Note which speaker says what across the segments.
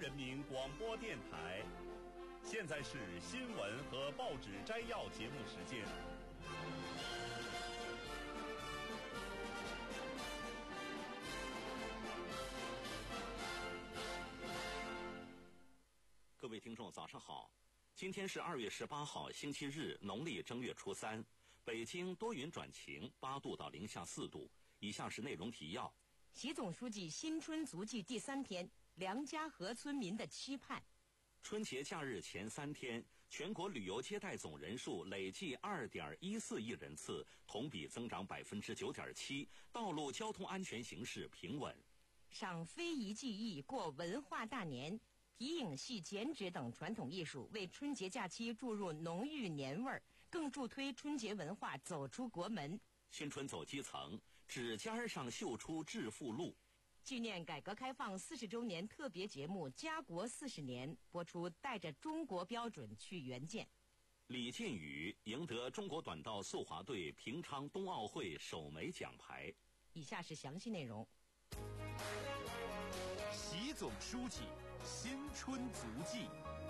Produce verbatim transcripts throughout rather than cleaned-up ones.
Speaker 1: 人民广播电台。现在是新闻和报纸摘要节目时间。
Speaker 2: 各位听众，早上好！今天是二月十八号，星期日，农历正月初三。北京多云转晴，八度到零下四度。以下是内容提要：
Speaker 3: 习总书记新春足迹第三天，梁家河村民的期盼。
Speaker 2: 春节假日前三天，全国旅游接待总人数累计二点一四亿人次，同比增长百分之九点七。道路交通安全形势平稳。
Speaker 3: 赏非遗技艺，过文化大年。皮影戏、剪纸等传统艺术为春节假期注入浓郁年味儿，更助推春节文化走出国门。
Speaker 2: 新春走基层，指尖上绣出致富路。
Speaker 3: 纪念改革开放四十周年特别节目《家国四十年》播出，带着中国标准去援建。
Speaker 2: 李建宇赢得中国短道速滑队平昌冬奥会首枚奖牌。
Speaker 3: 以下是详细内容。
Speaker 1: 习总书记新春足迹。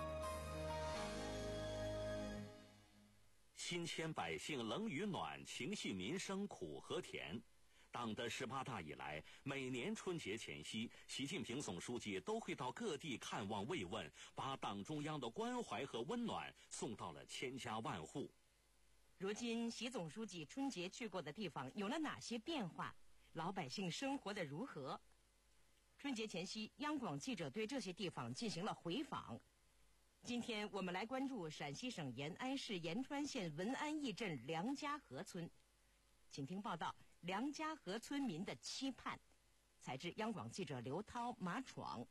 Speaker 2: 心牵百姓冷与暖，情系民生苦和甜。党的十八大以来，每年春节前夕，习近平总书记都会到各地看望慰问，把党中央的关怀和温暖送到了千家万户。
Speaker 3: 如今，习总书记春节去过的地方有了哪些变化？老百姓生活的如何？春节前夕，央广记者对这些地方进行了回访。今天我们来关注陕西省延安市延川县文安驿镇梁家河村，请听报道：梁家河村民的期盼。采自央广记者刘涛、马闯。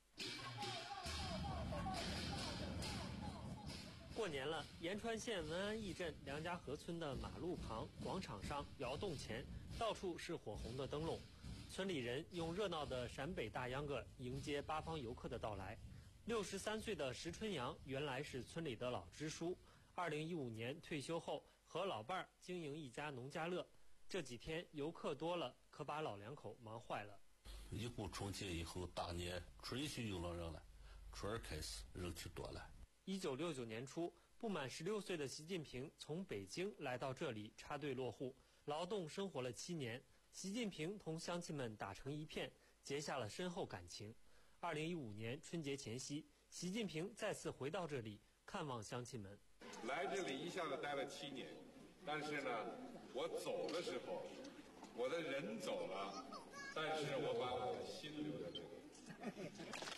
Speaker 4: 过年了，延川县文安驿镇梁家河村的马路旁、广场上、窑洞前，到处是火红的灯笼。村里人用热闹的陕北大秧歌迎接八方游客的到来。六十三岁的石春阳原来是村里的老支书，二零一五年退休后和老伴儿经营一家农家乐。这几天游客多了，可把老两口忙坏了。
Speaker 5: 一过春节以后，大年春去有了人了，初二开始人就多了。
Speaker 4: 一九六九年初，不满十六岁的习近平从北京来到这里插队落户，劳动生活了七年。习近平同乡亲们打成一片，结下了深厚感情。二零一五年春节前夕，习近平再次回到这里看望乡亲们。
Speaker 6: 来这里一下子待了七年，但是呢，我走的时候，我的人走了，但是我把我的心留在这里。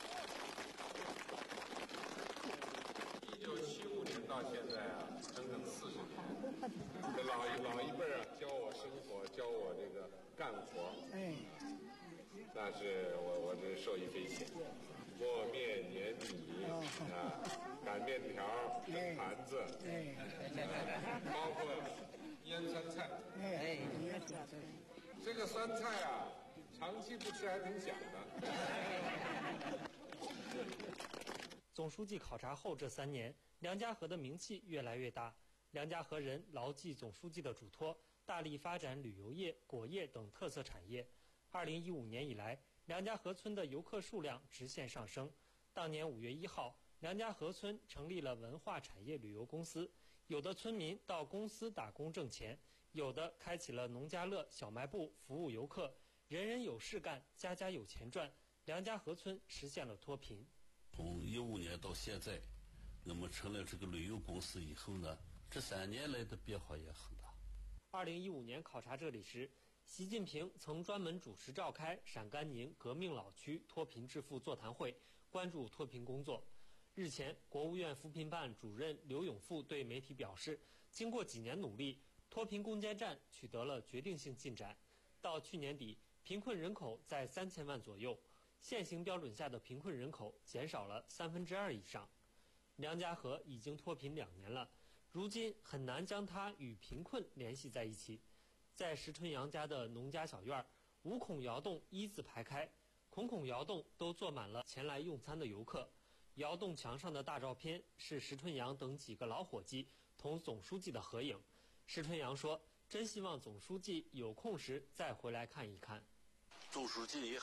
Speaker 6: 一九七五年到现在啊，整整四十年。这老一老一辈啊，教我生活，教我这个干活。哎，那是我我这受益匪浅。和面、碾米啊，擀面条、蒸盘子，包括腌酸菜。哎，这个酸菜啊，长期不吃还挺香的。
Speaker 4: 总书记考察后这三年，梁家河的名气越来越大。梁家河人牢记总书记的嘱托，大力发展旅游业、果业等特色产业。二零一五年以来，梁家河村的游客数量直线上升。当年五月一号，梁家河村成立了文化产业旅游公司，有的村民到公司打工挣钱，有的开启了农家乐、小卖部服务游客，人人有事干，家家有钱赚。梁家河村实现了脱贫。
Speaker 5: 从一五年到现在，我们成立这个旅游公司以后呢，这三年来的变化也很大。
Speaker 4: 二零一五年考察这里时，习近平曾专门主持召开陕甘宁革命老区脱贫致富座谈会，关注脱贫工作。日前，国务院扶贫办主任刘永富对媒体表示，经过几年努力，脱贫攻坚战取得了决定性进展。到去年底，贫困人口在三千万左右，现行标准下的贫困人口减少了三分之二以上。梁家河已经脱贫两年了，如今很难将它与贫困联系在一起。在石春阳家的农家小院，五孔窑洞一字排开，孔孔窑洞都坐满了前来用餐的游客。窑洞墙上的大照片是石春阳等几个老伙计同总书记的合影。石春阳说，真希望总书记有空时再回来看一看。
Speaker 5: 总书记你好，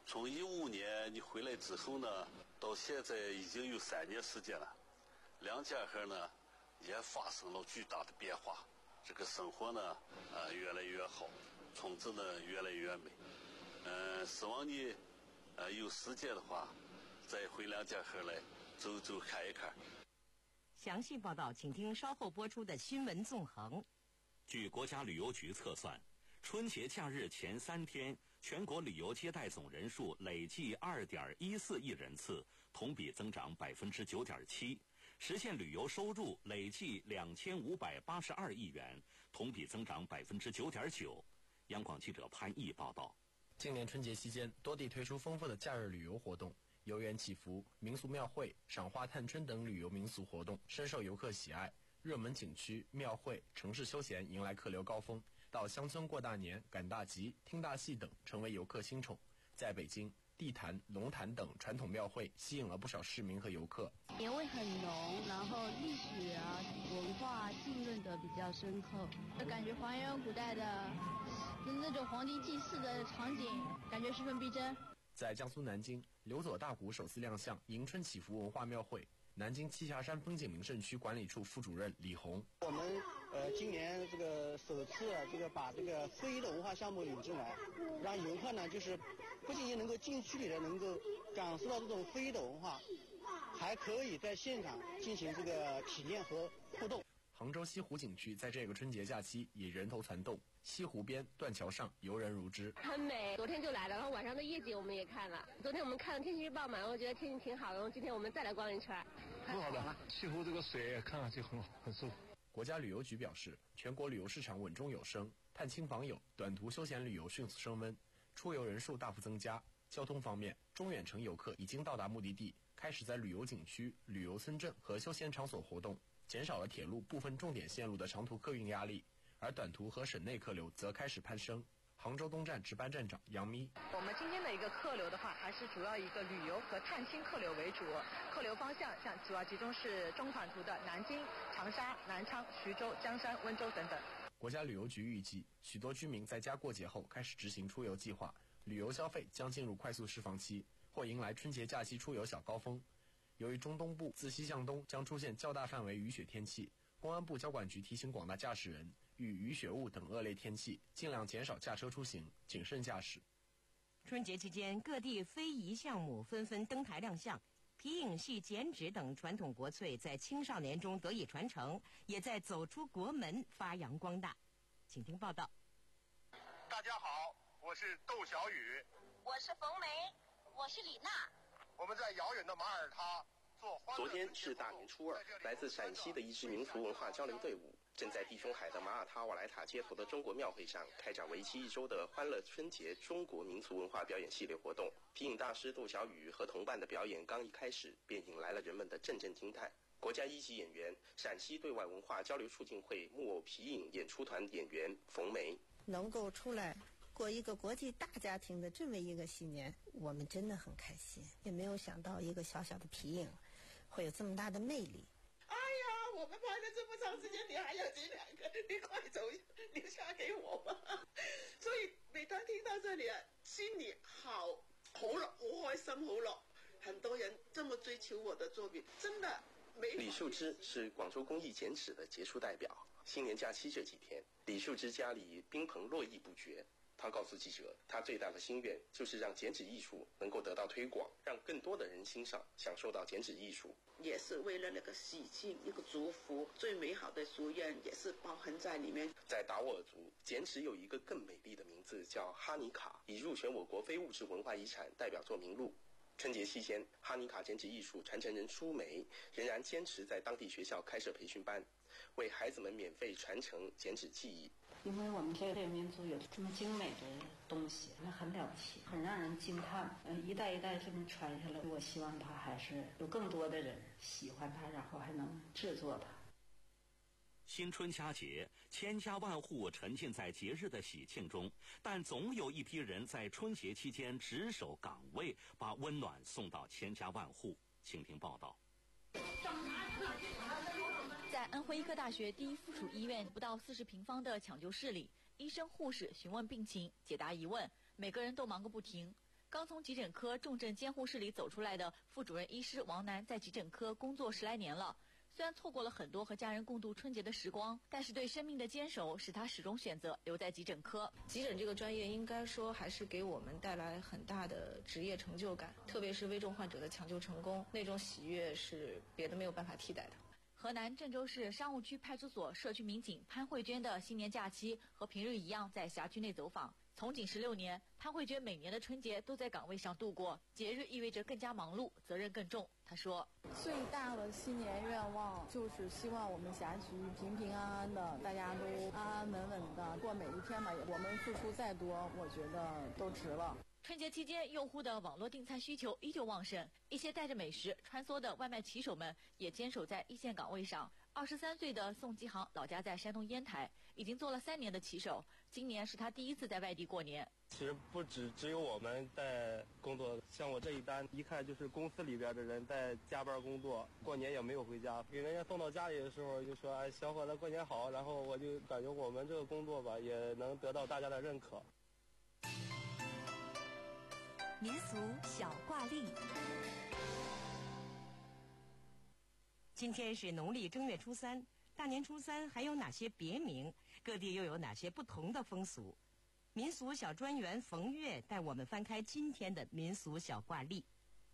Speaker 5: 从一五年你回来之后呢，到现在已经有三年时间了，梁家河呢也发生了巨大的变化，这个生活呢呃越来越好，村子呢越来越美。嗯、呃，希望你呃有时间的话，再回梁家河来走走看一看。
Speaker 3: 详细报道，请听稍后播出的新闻纵横。
Speaker 2: 据国家旅游局测算，春节假日前三天，全国旅游接待总人数累计二点一四亿人次，同比增长百分之九点七，实现旅游收入累计两千五百八十二亿元，同比增长百分之九点九。央广记者潘毅报道。
Speaker 7: 今年春节期间，多地推出丰富的假日旅游活动，游园祈福、民俗庙会、赏花探春等旅游民俗活动深受游客喜爱。热门景区、庙会、城市休闲迎来客流高峰，到乡村过大年、赶大集、听大戏等成为游客新宠。在北京，地坛、龙坛等传统庙会吸引了不少市民和游客。
Speaker 8: 年味很浓，然后历史啊、文化浸润的比较深刻，就感觉还原古代的那种皇帝祭祀的场景，感觉十分逼真。
Speaker 7: 在江苏南京，刘佐大鼓首次亮相迎春祈福文化庙会。南京栖霞山风景名胜区管理处副主任李红，
Speaker 9: 我们呃今年这个首次这个把这个非遗的文化项目引进来，让游客呢就是不仅仅能够近距离的能够感受到这种非遗的文化，还可以在现场进行这个体验和互动。
Speaker 7: 杭州西湖景区在这个春节假期也人头攒动，西湖边、断桥上游人如织，
Speaker 10: 很美。昨天就来了，然后晚上的夜景我们也看了。昨天我们看了天气预报嘛，然后觉得天气挺好，然后今天我们再来逛一圈。
Speaker 11: 很好的，西湖这个水看上去很好，很舒服。
Speaker 7: 国家旅游局表示，全国旅游市场稳中有升，探亲访友、短途休闲旅游迅速升温，出游人数大幅增加。交通方面，中远程游客已经到达目的地，开始在旅游景区、旅游村镇和休闲场所活动，减少了铁路部分重点线路的长途客运压力，而短途和省内客流则开始攀升。杭州东站值班站长杨咪，
Speaker 12: 我们今天的一个客流的话，还是主要以一个旅游和探亲客流为主，客流方向像主要集中是中短途的南京、长沙、南昌、徐州、江山、温州等等。
Speaker 7: 国家旅游局预计，许多居民在家过节后开始执行出游计划，旅游消费将进入快速释放期，或迎来春节假期出游小高峰。由于中东部自西向东将出现较大范围雨雪天气，公安部交管局提醒广大驾驶人，遇雨雪雾等恶劣天气，尽量减少驾车出行，谨慎驾驶。
Speaker 3: 春节期间，各地非遗项目纷纷登台亮相，皮影戏、剪纸等传统国粹在青少年中得以传承，也在走出国门发扬光大。请听报道。
Speaker 13: 大家好，我是窦小雨，
Speaker 14: 我是冯梅，我是李娜。
Speaker 13: 我们在遥远的马耳他做欢乐。
Speaker 15: 昨天是大年初二，来自陕西的一支民俗文化交流队伍正在地中海的马耳他瓦莱塔街头的中国庙会上开展为期一周的欢乐春节中国民俗文化表演系列活动。皮影大师窦小雨和同伴的表演刚一开始，便引来了人们的阵阵惊叹。国家一级演员、陕西对外文化交流促进会木偶皮影演出团演员冯梅，
Speaker 16: 能够出来过一个国际大家庭的这么一个新年，我们真的很开心，也没有想到一个小小的皮影会有这么大的魅力。
Speaker 17: 哎呀，我们拍了这么长时间，你还有这两个，你快走，留下给我吧。所以每当听到这里啊，心里好好了，好開心好了。很多人这么追求我的作品，真的没。
Speaker 15: 李秀芝是广州工艺剪纸的杰出代表。新年假期这几天，李秀芝家里宾朋络绎不绝。他告诉记者，他最大的心愿就是让剪纸艺术能够得到推广，让更多的人欣赏、享受到剪纸艺术。
Speaker 17: 也是为了那个喜庆，一个祝福，最美好的夙愿也是包含在里面。
Speaker 15: 在达斡尔族，剪纸有一个更美丽的名字，叫哈尼卡，已入选我国非物质文化遗产代表作名录。春节期间，哈尼卡剪纸艺术传承人舒梅仍然坚持在当地学校开设培训班，为孩子们免费传承剪纸技艺。
Speaker 18: 因为我们这个民族有这么精美的东西，那很了不起，很让人惊叹。嗯，一代一代这么传下来，我希望它还是有更多的人喜欢它，然后还能制作它。
Speaker 2: 新春佳节，千家万户沉浸在节日的喜庆中，但总有一批人在春节期间值守岗位，把温暖送到千家万户。请听报道。
Speaker 19: 在安徽医科大学第一附属医院不到四十平方的抢救室里，医生护士询问病情，解答疑问，每个人都忙个不停。 刚从急诊科重症监护室里走出来的副主任医师王楠，在急诊科工作十来年了。虽然错过了很多和家人共度春节的时光，但是对生命的坚守使他始终选择留在急诊科。
Speaker 20: 急诊这个专业应该说还是给我们带来很大的职业成就感，特别是危重患者的抢救成功，那种喜悦是别的没有办法替代的。
Speaker 19: 河南郑州市商务区派出所社区民警潘慧娟的新年假期和平日一样在辖区内走访。从警十六年，潘慧娟每年的春节都在岗位上度过，节日意味着更加忙碌，责任更重。她说，
Speaker 21: 最大的新年愿望就是希望我们辖区平平安安的，大家都安安稳稳的过每一天吧。我们付出再多，我觉得都值了。
Speaker 19: 春节期间，用户的网络订餐需求依旧旺盛，一些带着美食穿梭的外卖骑手们也坚守在一线岗位上。二十三岁的宋吉航，老家在山东烟台，已经做了三年的骑手，今年是他第一次在外地过年。
Speaker 22: 其实不只只有我们在工作，像我这一单，一看就是公司里边的人在加班工作，过年也没有回家，给人家送到家里的时候就说：“哎，小伙子过年好。”然后我就感觉我们这个工作吧，也能得到大家的认可。
Speaker 23: 民俗小挂历。
Speaker 3: 今天是农历正月初三，大年初三还有哪些别名？各地又有哪些不同的风俗？民俗小专员冯月带我们翻开今天的民俗小挂历。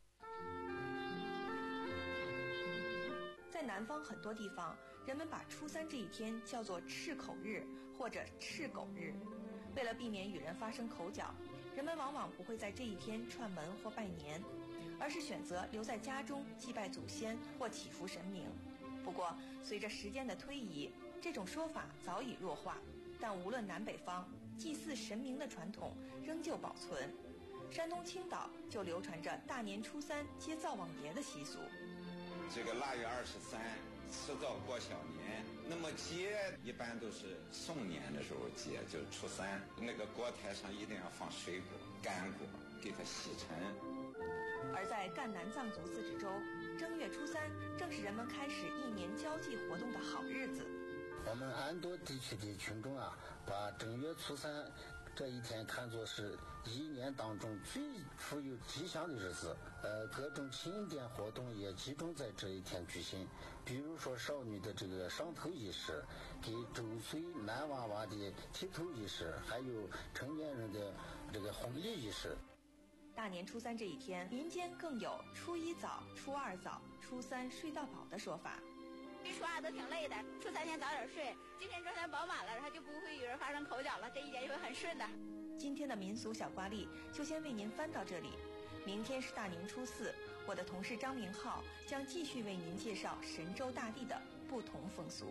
Speaker 24: 在南方很多地方，人们把初三这一天叫做赤口日或者赤狗日。为了避免与人发生口角，人们往往不会在这一天串门或拜年，而是选择留在家中祭拜祖先或祈福神明。不过，随着时间的推移，这种说法早已弱化，但无论南北方，祭祀神明的传统仍旧保存。山东青岛就流传着大年初三接灶王爷的习俗。
Speaker 25: 这个腊月二十三吃灶过小年，那么接一般都是送年的时候接，就初三，那个锅台上一定要放水果、干果，给它洗尘。
Speaker 24: 而在赣南藏族自治州，正月初三正是人们开始一年交际活动的好日子。
Speaker 26: 我们安多地区的群众啊，把正月初三这一天看作是一年当中最富有吉祥的日子，呃，各种庆典活动也集中在这一天举行。比如说少女的这个上头仪式，给周岁男娃娃的剃头仪式，还有成年人的这个婚礼仪式。
Speaker 24: 大年初三这一天，民间更有初一早、初二早、初三睡到饱的说法。
Speaker 27: 初二都挺累的，初三先早点睡，今天周三饱满了，然后就不会与人发生口角了，这一年就会很顺的。
Speaker 24: 今天的民俗小挂历就先为您翻到这里，明天是大年初四，我的同事张明浩将继续为您介绍神州大地的不同风俗。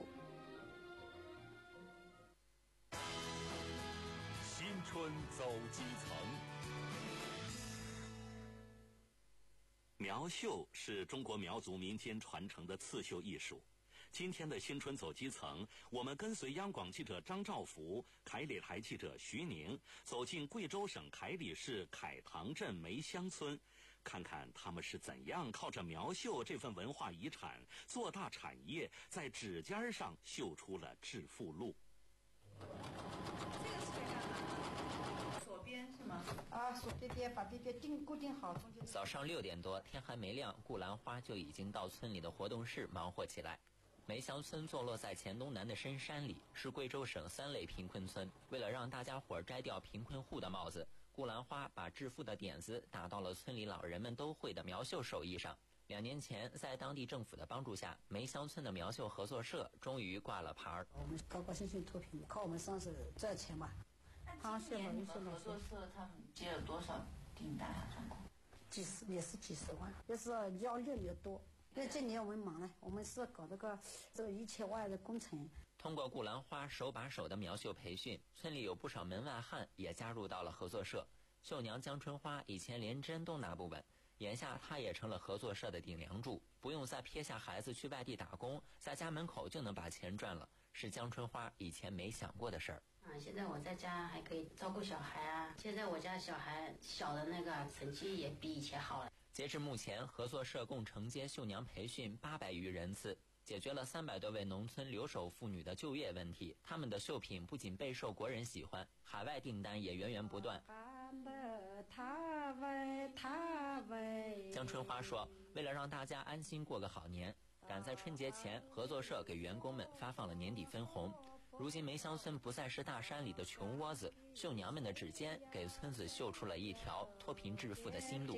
Speaker 1: 新春走基层。
Speaker 2: 苗绣是中国苗族民间传承的刺绣艺术。今天的新春走基层，我们跟随央广记者张兆福、凯里台记者徐宁，走进贵州省凯里市凯塘镇梅乡村，看看他们是怎样靠着苗绣这份文化遗产做大产业，在指尖上绣出了致富路。
Speaker 28: 左边是吗？啊，左边边把这边定固定好。
Speaker 29: 早上六点多，天还没亮，顾兰花就已经到村里的活动室忙活起来。梅乡村坐落在黔东南的深山里，是贵州省三类贫困村。为了让大家伙摘掉贫困户的帽子，顾兰花把致富的点子打到了村里老人们都会的苗绣手艺上。两年前，在当地政府的帮助下，梅乡村的苗绣合作社终于挂了牌儿。
Speaker 28: 我们高高兴兴脱贫，靠我们上是赚钱嘛。
Speaker 29: 他
Speaker 28: 今年
Speaker 29: 你们
Speaker 28: 合作
Speaker 29: 社他们接了多少订单啊？总共
Speaker 28: 几十也是几十万，就是要量也多。因为今年我们忙了，我们是搞这个这个一千万的工程。
Speaker 29: 通过顾兰花手把手的苗绣培训，村里有不少门外汉也加入到了合作社。绣娘江春花以前连针都拿不稳，眼下她也成了合作社的顶梁柱，不用再撇下孩子去外地打工，在家门口就能把钱赚了，是江春花以前没想过的事儿。
Speaker 30: 啊，现在我在家还可以照顾小孩啊，现在我家小孩小的那个成绩也比以前好了。
Speaker 29: 截至目前，合作社共承接绣娘培训八百余人次，解决了三百多位农村留守妇女的就业问题。他们的绣品不仅备受国人喜欢，海外订单也源源不断。 江春花说，为了让大家安心过个好年，赶在春节前，合作社给员工们发放了年底分红。如今梅乡村不再是大山里的穷窝子，绣娘们的指尖给村子绣出了一条脱贫致富的新路。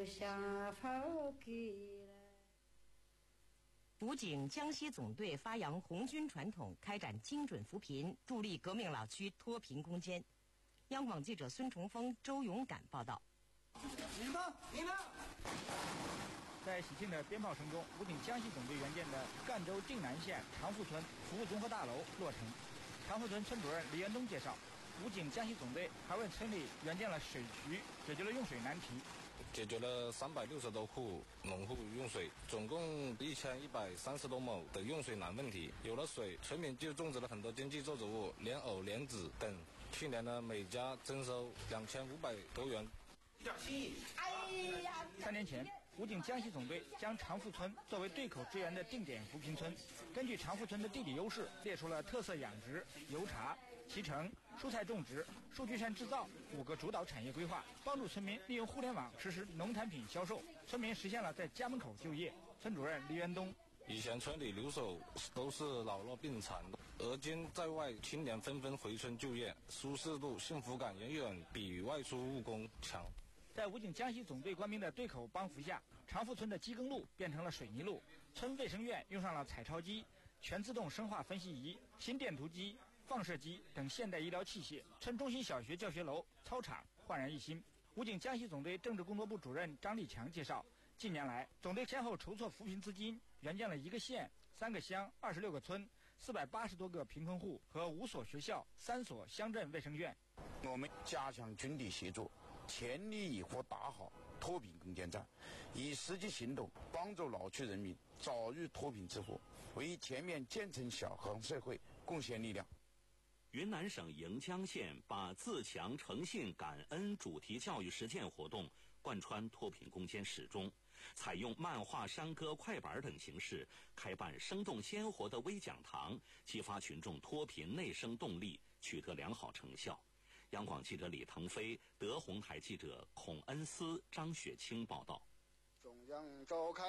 Speaker 3: 武警江西总队发扬红军传统，开展精准扶贫，助力革命老区脱贫攻坚。央广记者孙崇峰、周勇敢报道。
Speaker 4: 你呢？你呢？在喜庆的鞭炮声中，武警江西总队援建的赣州靖南县长富村服务综合大楼落成。长富村村主任李元东介绍，武警江西总队还为村里援建了水渠，解决了用水难题。
Speaker 5: 解决了三百六十多户农户用水，总共一千一百三十多亩的用水难问题。有了水，村民就种植了很多经济作物物，莲藕、莲子等。去年呢，每家增收两千五百多元。
Speaker 4: 一点心意。哎呀！三年前，武警江西总队将长富村作为对口支援的定点扶贫村，根据长富村的地理优势，列出了特色养殖、油茶、脐橙、蔬菜种植、数据扇制造五个主导产业规划，帮助村民利用互联网实施农产品销售，村民实现了在家门口就业。村主任李元东。
Speaker 5: 以前村里留守都是老弱病残的，而今在外青年纷纷回村就业，舒适度、幸福感远远比外出务工强。
Speaker 4: 在武警江西总队官兵的对口帮扶下，长富村的机耕路变成了水泥路，村卫生院用上了彩超机、全自动生化分析仪、心电图机、放射机等现代医疗器械。村中心小学教学楼、操场焕然一新。武警江西总队政治工作部主任张立强介绍，近年来，总队先后筹措扶贫资金，援建了一个县、三个乡、二十六个村、四百八十多个贫困户和五所学校、三所乡镇卫生院。
Speaker 6: 我们加强军力协作，全力以赴打好脱贫攻坚战，以实际行动帮助老区人民早日脱贫致富，为全面建成小康社会贡献力量。
Speaker 2: 云南省盈江县把自强诚信感恩主题教育实践活动贯穿脱贫攻坚始终，采用漫画、山歌、快板等形式开办生动鲜活的微讲堂，激发群众脱贫内生动力，取得良好成效。央广记者李腾飞、德宏台记者孔恩思、张雪清报道。
Speaker 7: 中央召开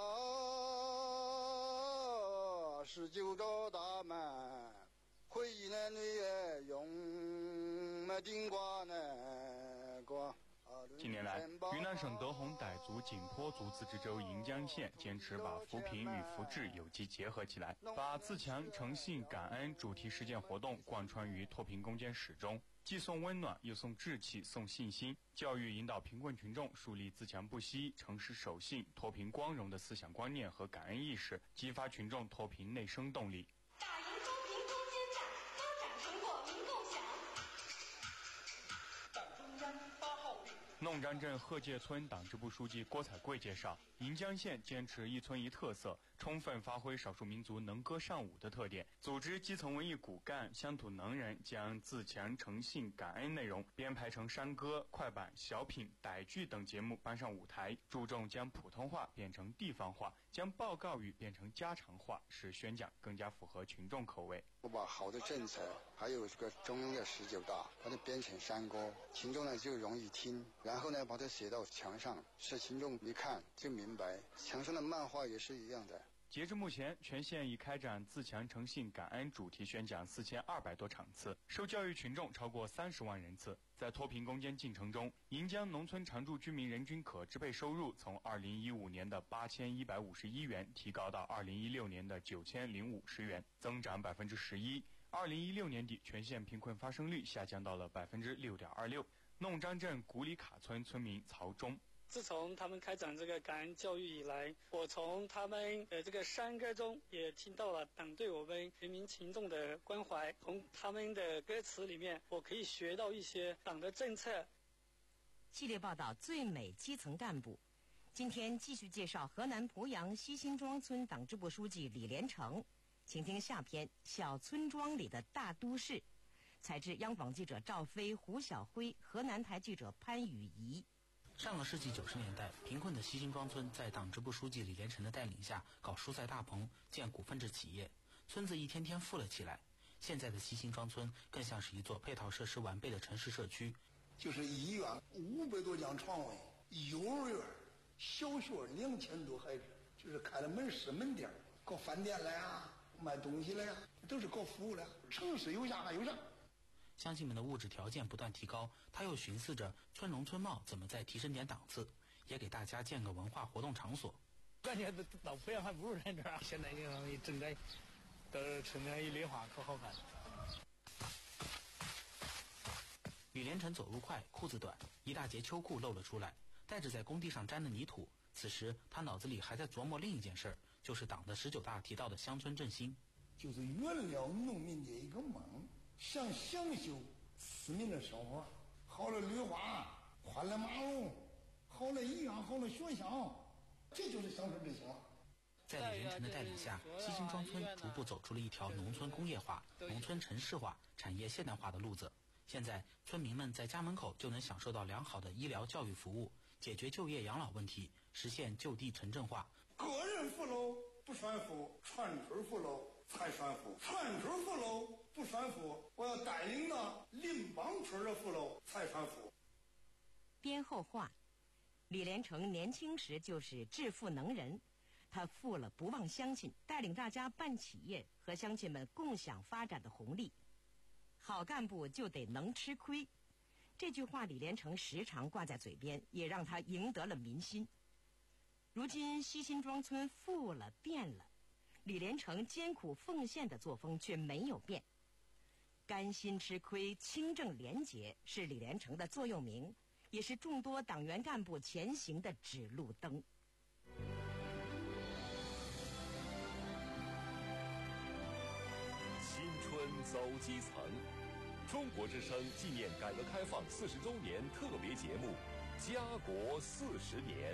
Speaker 7: 了十九个大门，会议呢你也用么顶挂呢挂。
Speaker 8: 近年来，云南省德宏傣族景颇族自治州盈江县坚持把扶贫与福祉有机结合起来，把自强诚信感恩主题实践活动贯穿于脱贫攻坚始终，既送温暖又送志气、送信心，教育引导贫困群众树立自强不息、诚实守信、脱贫光荣的思想观念和感恩意识，激发群众脱贫内生动力。
Speaker 9: 打赢脱贫攻坚战，高产成果民共享。
Speaker 4: 党中央八号令。
Speaker 8: 弄张镇贺界村党支部书记郭彩贵介绍，盈江县坚持一村一特色，充分发挥少数民族能歌善舞的特点，组织基层文艺骨干、乡土能人，将自强诚信感恩内容编排成山歌、快板、小品、傣剧等节目搬上舞台，注重将普通话变成地方话，将报告语变成家常话，使宣讲更加符合群众口味。
Speaker 7: 我把好的政策，还有这个中央的十九大，把它编成山歌，群众呢就容易听，然后呢把它写到墙上，使群众一看就明白。墙上的漫画也是一样的。
Speaker 8: 截至目前，全县已开展自强诚信感恩主题宣讲四千二百多场次，受教育群众超过三十万人次。在脱贫攻坚进程中，盈江农村常住居民人均可支配收入从二零一五年的八千一百五十一元提高到二零一六年的九千零五十元，增长百分之十一。二零一六年底，全县贫困发生率下降到了百分之六点二六。弄张镇古里卡村村民曹忠。
Speaker 10: 自从他们开展这个感恩教育以来，我从他们的这个山歌中也听到了党对我们人民群众的关怀，从他们的歌词里面，我可以学到一些党的政策。
Speaker 3: 系列报道最美基层干部，今天继续介绍河南濮阳西辛庄村党支部书记李连成，请听下篇《小村庄里的大都市》，采自央广记者赵飞、胡晓辉，河南台记者潘雨怡。
Speaker 11: 上个世纪九十年代，贫困的西辛庄村在党支部书记李连成的带领下搞蔬菜大棚，建股份制企业，村子一天天富了起来。现在的西辛庄村更像是一座配套设施完备的城市社区，
Speaker 12: 就是医院五百多张床位，幼儿园、小学两千多孩子，就是开了门市门店，搞饭店来啊，卖东西来啊，都是搞服务的。城市有啥还有啥。
Speaker 11: 乡亲们的物质条件不断提高，他又寻思着村容村貌怎么再提升点档次，也给大家建个文化活动场所。
Speaker 4: 感觉老濮阳还不如咱这儿，现在你整的到城里一绿化可好看。
Speaker 11: 李连成走路快，裤子短，一大截秋裤露了出来，带着在工地上沾的泥土。此时他脑子里还在琢磨另一件事，就是党的十九大提到的乡村振兴，
Speaker 12: 就是圆了农民的一个梦，想享受市民的生活，好了绿化，宽了马路，好了医院，好了学校，这就是乡村振兴了。
Speaker 11: 在李连成的带领下，西辛庄村逐步走出了一条农村工业化、农村城市化、产业现代化的路子。现在村民们在家门口就能享受到良好的医疗教育服务，解决就业养老问题，实现就地城镇化。
Speaker 12: 个人富喽不炫富，全村富喽才炫富，全村富喽不炫富，我要带领了邻邦村的富喽才炫富。
Speaker 3: 编后话，李连成年轻时就是致富能人，他富了不忘乡亲，带领大家办企业，和乡亲们共享发展的红利。好干部就得能吃亏，这句话李连成时常挂在嘴边，也让他赢得了民心。如今西辛庄村富了变了，李连成艰苦奉献的作风却没有变。甘心吃亏、清正廉洁是李连成的座右铭，也是众多党员干部前行的指路灯。
Speaker 1: 新春走基层，中国之声纪念改革开放四十周年特别节目《家国四十年》。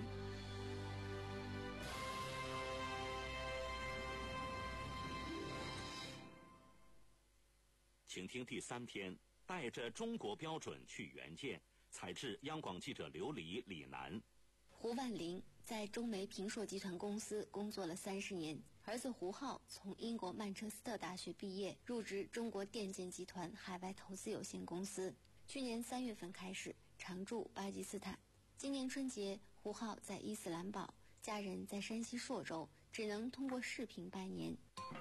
Speaker 2: 请听第三篇，带着中国标准去援建，采制央广记者刘黎、李楠。
Speaker 13: 胡万林在中煤平硕集团公司工作了三十年，儿子胡浩从英国曼彻斯特大学毕业，入职中国电建集团海外投资有限公司。去年三月份开始常驻巴基斯坦。今年春节，胡浩在伊斯兰堡，家人在山西朔州，只能通过视频拜年。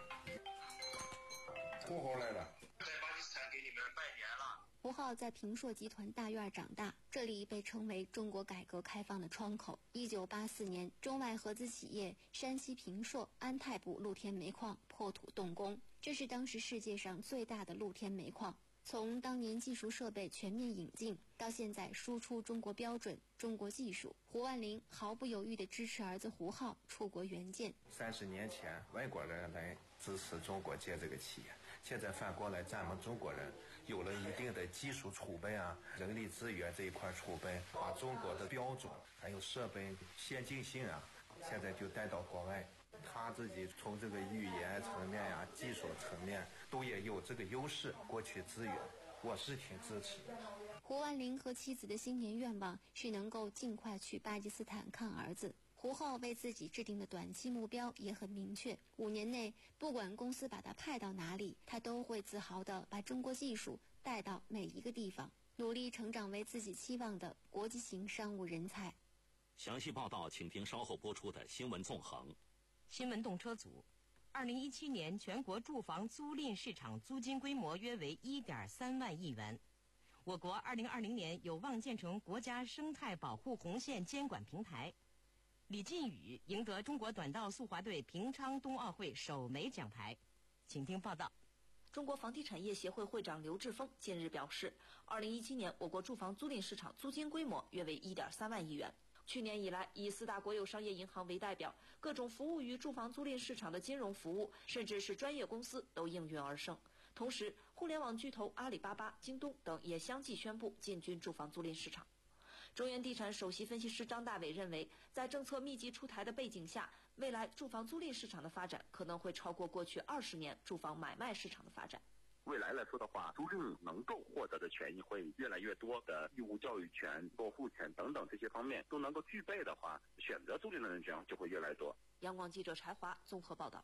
Speaker 12: 胡浩来了，
Speaker 13: 在巴基斯坦给你们拜年了。胡浩在平硕集团大院长大，这里被称为中国改革开放的窗口。一九八四年，中外合资企业山西平硕安泰部露天煤矿破土动工，这是当时世界上最大的露天煤矿。从当年技术设备全面引进，到现在输出中国标准、中国技术，胡万林毫不犹豫地支持儿子胡浩出国援建。
Speaker 14: 三十年前，外国人来支持中国建这个企业，现在反过来咱们中国人有了一定的技术储备啊，人力资源这一块储备，把中国的标准还有设备先进性啊，现在就带到国外。他自己从这个语言层面呀、啊、技术层面都也有这个优势，获取资源，我是挺支持的。
Speaker 13: 胡万林和妻子的新年愿望是能够尽快去巴基斯坦看儿子。胡浩为自己制定的短期目标也很明确，五年内不管公司把他派到哪里，他都会自豪地把中国技术带到每一个地方，努力成长为自己期望的国际型商务人才。
Speaker 2: 详细报道请听稍后播出的新闻纵横。
Speaker 3: 新闻动车组，二零一七年全国住房租赁市场租金规模约为一点三万亿元。我国二零二零年有望建成国家生态保护红线监管平台。李进宇赢得中国短道速滑队平昌冬奥会首枚奖牌。请听报道。
Speaker 15: 中国房地产业协会会长刘志峰近日表示，二零一七年我国住房租赁市场租金规模约为一点三万亿元。去年以来，以四大国有商业银行为代表，各种服务于住房租赁市场的金融服务，甚至是专业公司都应运而生。同时，互联网巨头阿里巴巴、京东等也相继宣布进军住房租赁市场。中原地产首席分析师张大伟认为，在政策密集出台的背景下，未来住房租赁市场的发展可能会超过过去二十年住房买卖市场的发展。
Speaker 16: 未来来说的话，租赁能够获得的权益会越来越多的义务教育权、过户权等等这些方面都能够具备的话，选择租赁的人这样就会越来越多。
Speaker 15: 央广记者柴华综合报道。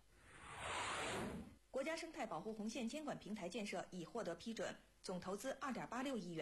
Speaker 15: 国家生态保护红线监管平台建设已获得批准，总投资二点八六亿元。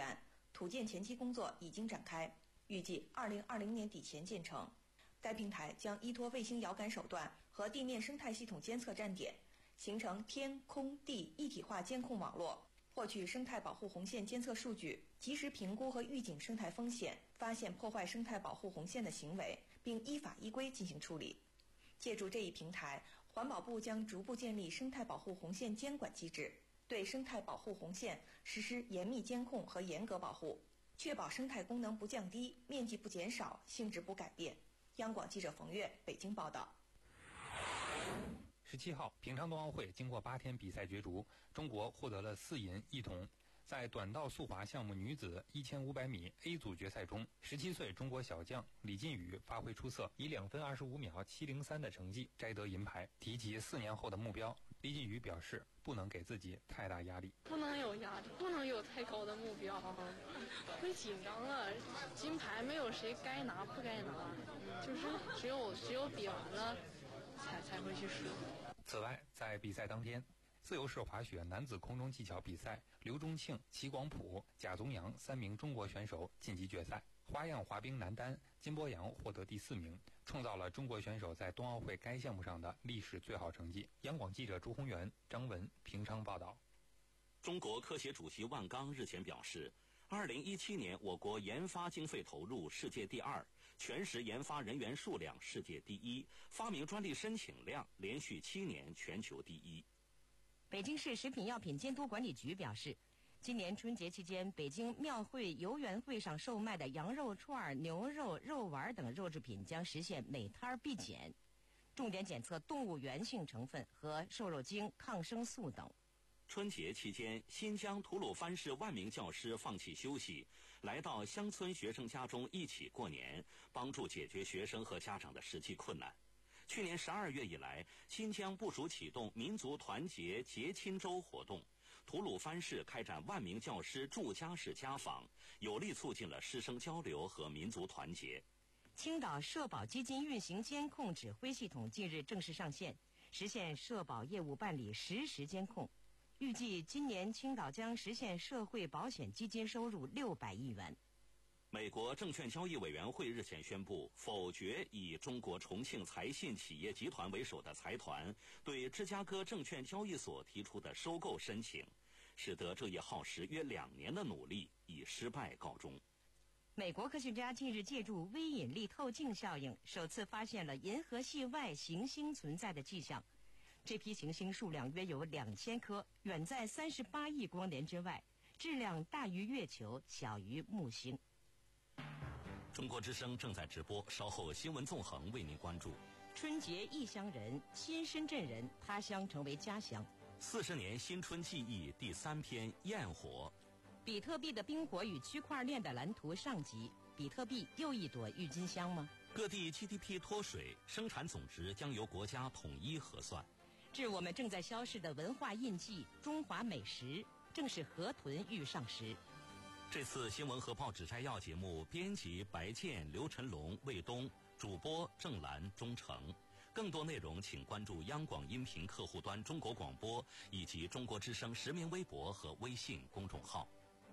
Speaker 24: 土建前期工作已经展开，预计二零二零年底前建成。该平台将依托卫星遥感手段和地面生态系统监测站点，形成天空地一体化监控网络，获取生态保护红线监测数据，及时评估和预警生态风险，发现破坏生态保护红线的行为，并依法依规进行处理。借助这一平台，环保部将逐步建立生态保护红线监管机制，对生态保护红线实施严密监控和严格保护，确保生态功能不降低，面积不减少，性质不改变。央广记者冯悦北京报道。
Speaker 17: 十七号，平昌冬奥会经过八天比赛角逐，中国获得了四银一铜。在短道速滑项目女子一千五百米 A 组决赛中，十七岁中国小将李靖宇发挥出色，以两分二十五秒七零三的成绩摘得银牌。提及四年后的目标，李靖宇表示不能给自己太大压力，
Speaker 18: 不能有压力，不能有太高的目标，会紧张了。金牌没有谁该拿不该拿，就是只有只有比完了才才会去说。
Speaker 17: 此外，在比赛当天，自由式滑雪男子空中技巧比赛，刘钟庆、齐广普、贾宗洋三名中国选手晋级决赛。花样滑冰男单，金博洋获得第四名，创造了中国选手在冬奥会该项目上的历史最好成绩。央广记者朱宏元、张文平昌报道。
Speaker 2: 中国科协主席万钢日前表示，二零一七年我国研发经费投入世界第二，全时研发人员数量世界第一，发明专利申请量连续七年全球第一。
Speaker 3: 北京市食品药品监督管理局表示，今年春节期间，北京庙会游园会上售卖的羊肉串、牛肉、肉丸等肉制品将实现每摊必检，重点检测动物源性成分和瘦肉精、抗生素等。
Speaker 2: 春节期间，新疆吐鲁番市万名教师放弃休息，来到乡村学生家中一起过年，帮助解决学生和家长的实际困难。去年十二月以来，新疆部署启动民族团结结亲周活动，吐鲁番市开展万名教师住家式家访，有力促进了师生交流和民族团结。
Speaker 3: 青岛社保基金运行监控指挥系统近日正式上线，实现社保业务办理实时监控。预计今年青岛将实现社会保险基金收入六百亿元。
Speaker 2: 美国证券交易委员会日前宣布否决以中国重庆财信企业集团为首的财团对芝加哥证券交易所提出的收购申请，使得这一耗时约两年的努力以失败告终。
Speaker 3: 美国科学家近日借助微引力透镜效应，首次发现了银河系外行星存在的迹象。这批行星数量约有两千颗，远在三十八亿光年之外，质量大于月球，小于木星。
Speaker 2: 中国之声正在直播，稍后新闻纵横为您关注。
Speaker 3: 春节异乡人，新深圳人，他乡成为家乡。
Speaker 2: 四十年新春记忆第三篇焰火。
Speaker 3: 比特币的冰火与区块链的蓝图上集，比特币又一朵郁金香吗？
Speaker 2: 各地 G D P 脱水，生产总值将由国家统一核算。
Speaker 3: 致我们正在消逝的文化印记，中华美食正是河豚遇上时。
Speaker 2: 这次新闻和报纸摘要节目，编辑白健、刘晨龙、卫东，主播郑兰、钟诚。更多内容请关注央广音频客户端中国广播以及中国之声实名微博和微信公众号。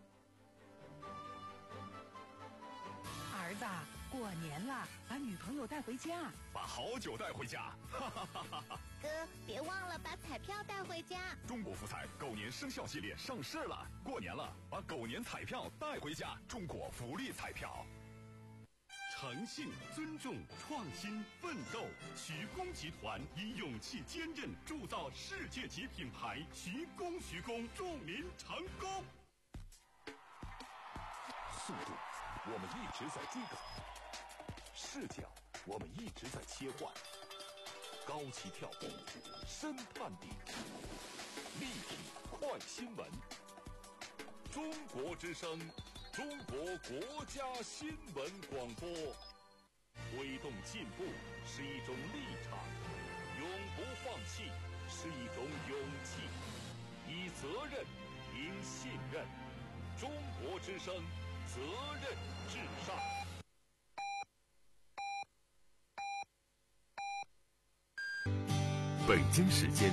Speaker 19: 儿子，过年了，把女朋友带回家，
Speaker 1: 把好酒带回家，哈哈哈哈哈！
Speaker 20: 哥，别忘了把彩票带回家。
Speaker 1: 中国福彩狗年生肖系列上市了，过年了，把狗年彩票带回家。中国福利彩票。诚信、尊重、创新、奋斗，徐工集团以勇气坚韧铸造世界级品牌。徐工，徐工，祝您成功。速度，我们一直在追赶；视角，我们一直在切换；高起跳步，深探底，立体快新闻。中国之声，中国国家新闻广播。推动进步是一种立场，永不放弃是一种勇气，以责任赢信任。中国之声，责任至上。北京时间